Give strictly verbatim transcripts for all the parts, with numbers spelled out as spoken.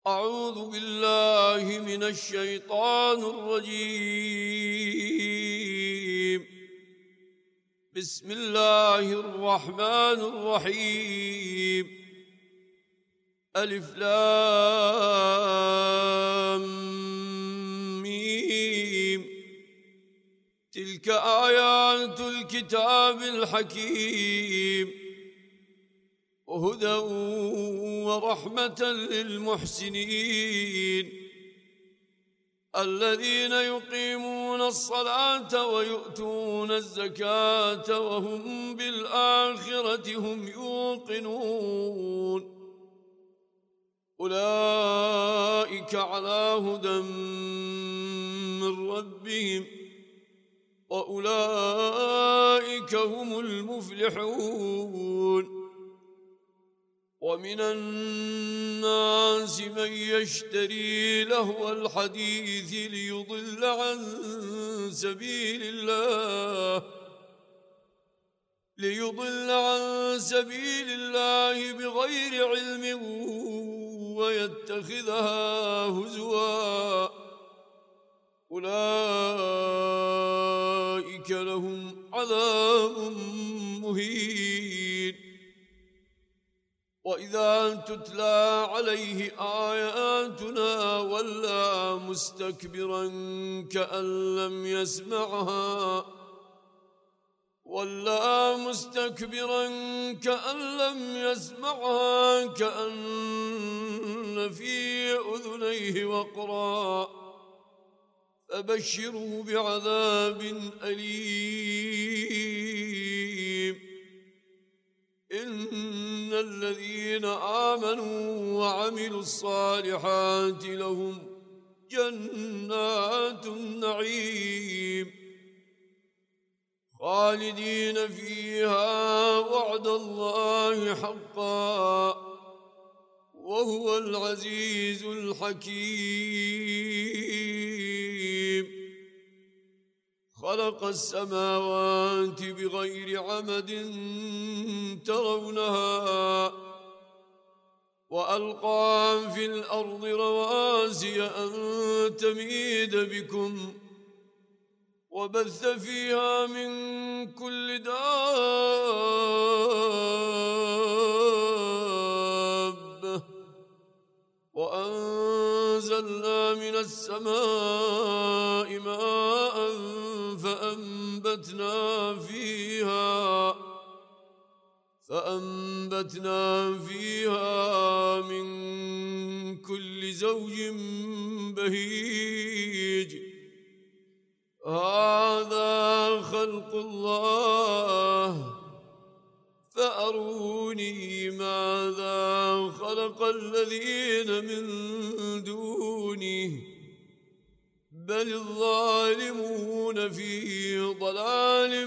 أعوذ بالله من الشيطان الرجيم. بسم الله الرحمن الرحيم. ألف لام ميم. تلك آيات الكتاب الحكيم وهدى ورحمة للمحسنين الذين يقيمون الصلاة ويؤتون الزكاة وهم بالآخرة هم يوقنون أولئك على هدى من ربهم وأولئك هم المفلحون. ومن الناس من يشتري لهو الحديث ليضل عن سبيل الله ليضل عن سبيل الله بغير علم ويتخذها هزوا أولئك لهم عذاب مهين. وإذا تتلى عليه آياتنا ولى مستكبرا كأن لم يسمعها ولى مستكبرا كأن لم يسمعها كأن في أذنيه وقرا فبشره بعذاب أليم. إن الذين آمنوا وعملوا الصالحات لهم جنات النعيم خالدين فيها وعد الله حقا وهو العزيز الحكيم. خلق السماوات بغير عمد ترونها وألقى في الأرض رواسي أن تميد بكم وبث فيها من كل دابة وأنزلنا من السماء ماء فأنبتنا فيها فأنبتنا فيها من كل زوج بهيج. هذا خلق الله فأروني ماذا خلق الذين من دونه بل الظالمون في ضلال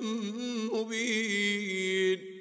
مبين.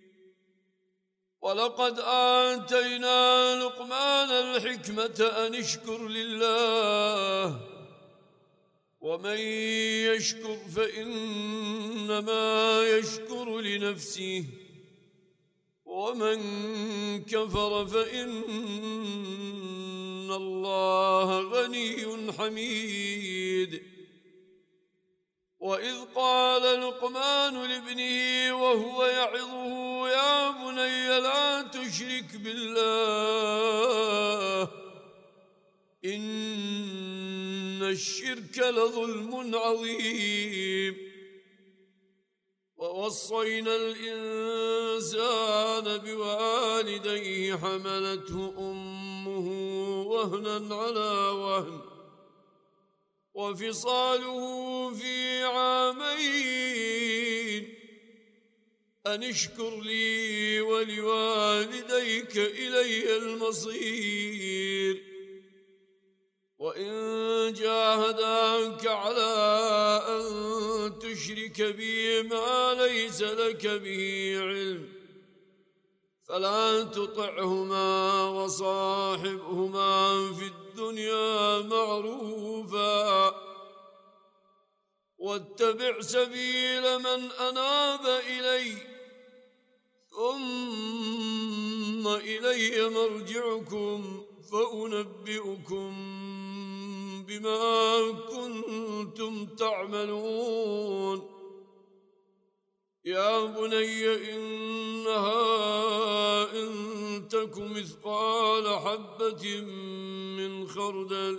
ولقد آتينا لقمان الحكمة أن اشكر لله ومن يشكر فإنما يشكر لنفسه ومن كفر فإن الله غني حميد. وإذ قال لقمان لابنه وهو يعظه يا بني لا تشرك بالله إن الشرك لظلم عظيم. ووصينا الإنسان بوالديه حملته أمه وهنا على وهن وفصاله في عامين أن اشكر لي ولوالديك إلي المصير. وإن جاهداك على أن تشرك بي ما ليس لك به علم فلا تطعهما وصاحبهما في الدنيا معروفا واتبع سبيل من أناب إلي ثم إلي مرجعكم فأنبئكم بما كنتم تعملون. يا بني إنها إن تك مثقال حبة من خردل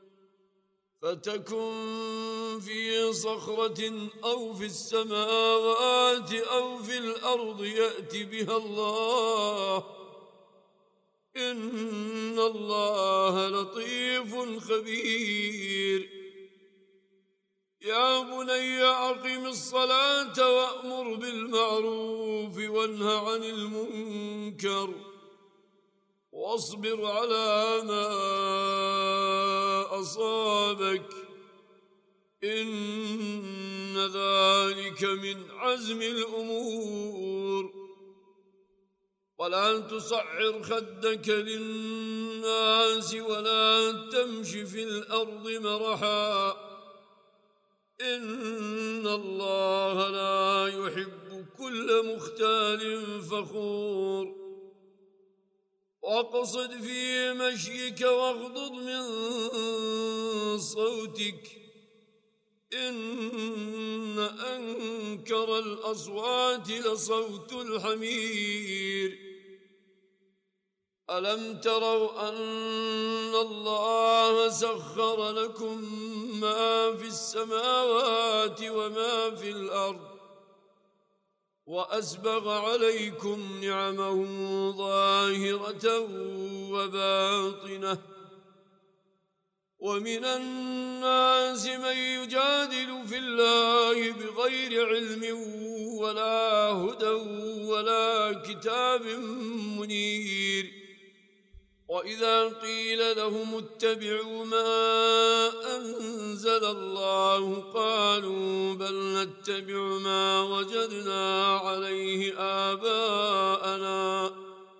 فتكن في صخرة أو في السماوات أو في الأرض يأت بها الله إن الله لطيف خبير. يا بني أقم الصلاة وأمر بالمعروف وانه عن المنكر واصبر على ما أصابك إن ذلك من عزم الأمور. ولا تصعر خدك للناس ولا تمش في الأرض مرحا إن الله لا يحب كل مختال فخور. واقصد في مشيك واغضض من صوتك إن أنكر الأصوات لصوت الحمير. ألم تروا أن الله سخر لكم ما في السماوات وما في الأرض وأسبغ عليكم نعمه ظاهرة وباطنة ومن الناس من يجادل في الله بغير علم ولا هدى ولا كتاب منير. وإذا قيل لهم اتبعوا ما أنزل الله قالوا بل نتبع ما وجدنا عليه آباءنا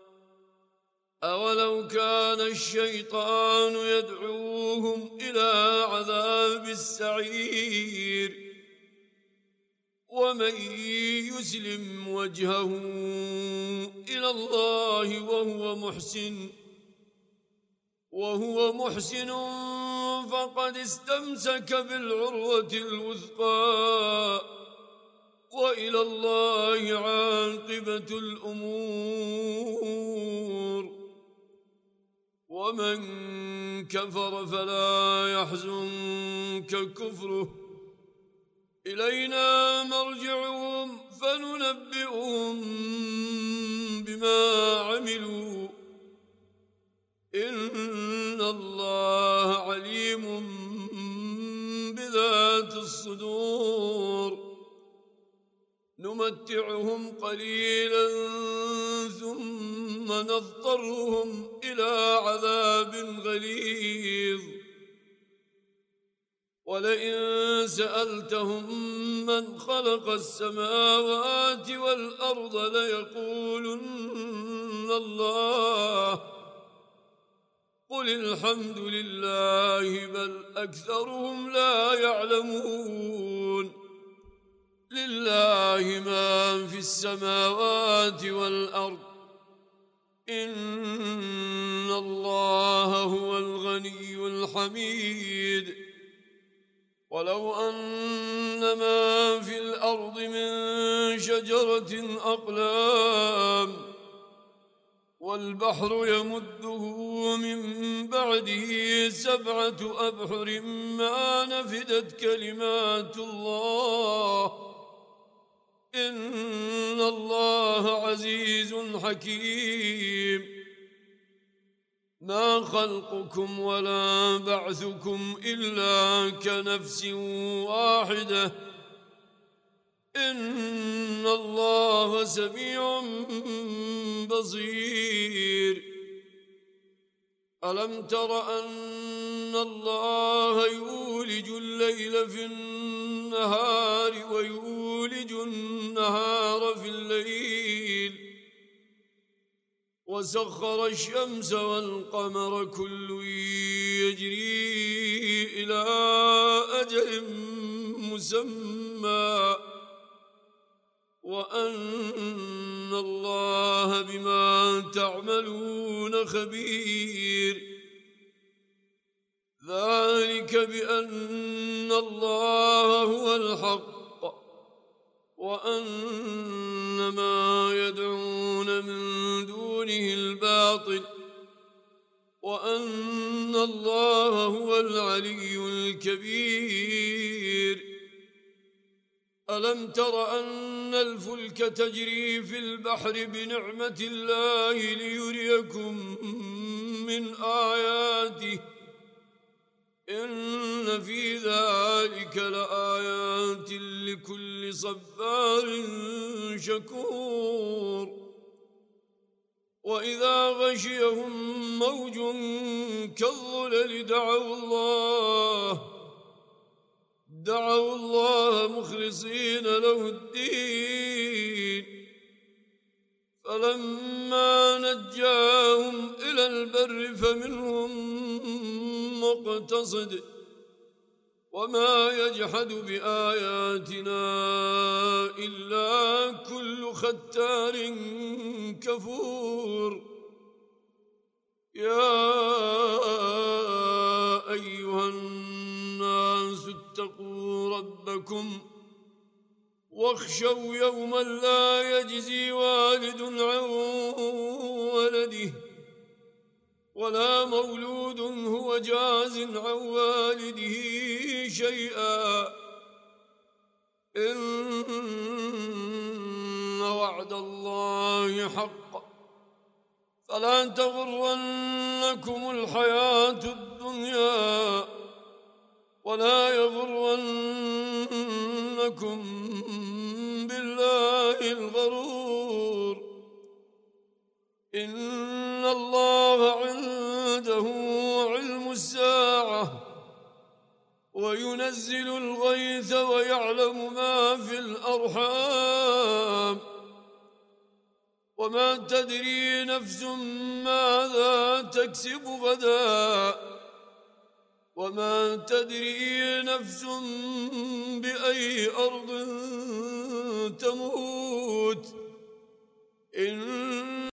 أولو كان الشيطان يدعوهم إلى عذاب السعير. ومن يسلم وجهه إلى الله وهو محسن وهو محسن فقد استمسك بالعروة الوثقى وإلى الله عاقبة الأمور. ومن كفر فلا يحزنك كفره إلينا مرجعهم فننبئهم بما عملوا إن الله عليم بذات الصدور. نمتعهم قليلا ثم نضطرهم إلى عذاب غليظ. ولئن سألتهم من خلق السماوات والأرض ليقولن الله قل الحمد لله بل أكثرهم لا يعلمون. لله ما في السماوات والأرض إن الله هو الغني الحميد. ولو أن ما في الأرض من شجرة أقلام والبحر يمده من بعده سبعة أبحر ما نفدت كلمات الله إن الله عزيز حكيم. ما خلقكم ولا بعثكم إلا كنفس واحدة إن الله سميع بصير. ألم تر أن الله يولج الليل في النهار ويولج النهار في الليل وسخر الشمس والقمر كل يجري إلى أجل مسمى وأن الله بما تعملون خبير. ذلك بأن الله هو الحق وأن ما يدعون من دونه الباطل وأن الله هو العلي الكبير. ألم تر أن الفلك تجري في البحر بنعمة الله ليريكم من آياته إن في ذلك لآيات لكل صبار شكور. وإذا غشيهم موج كالظلل دعوا الله دعوا الله مخلصين له الدين فلما نجاهم إلى البر فمنهم مقتصد وما يجحد بآياتنا إلا كل ختار كفور. يا أيها الناس اتقوا ربكم واخشوا يوما لا يجزي والد عن ولده ولا مولود هو جاز عن والده شيئا إن وعد الله حق فلا تغرنكم الحياة الدنيا ولا يغرنكم بالله الغرور. إن الله عنده علم الساعة وينزل الغيث ويعلم ما في الأرحام وما تدري نفس ماذا تكسب غدا وما تدري نفس بأي أرض تموت. إن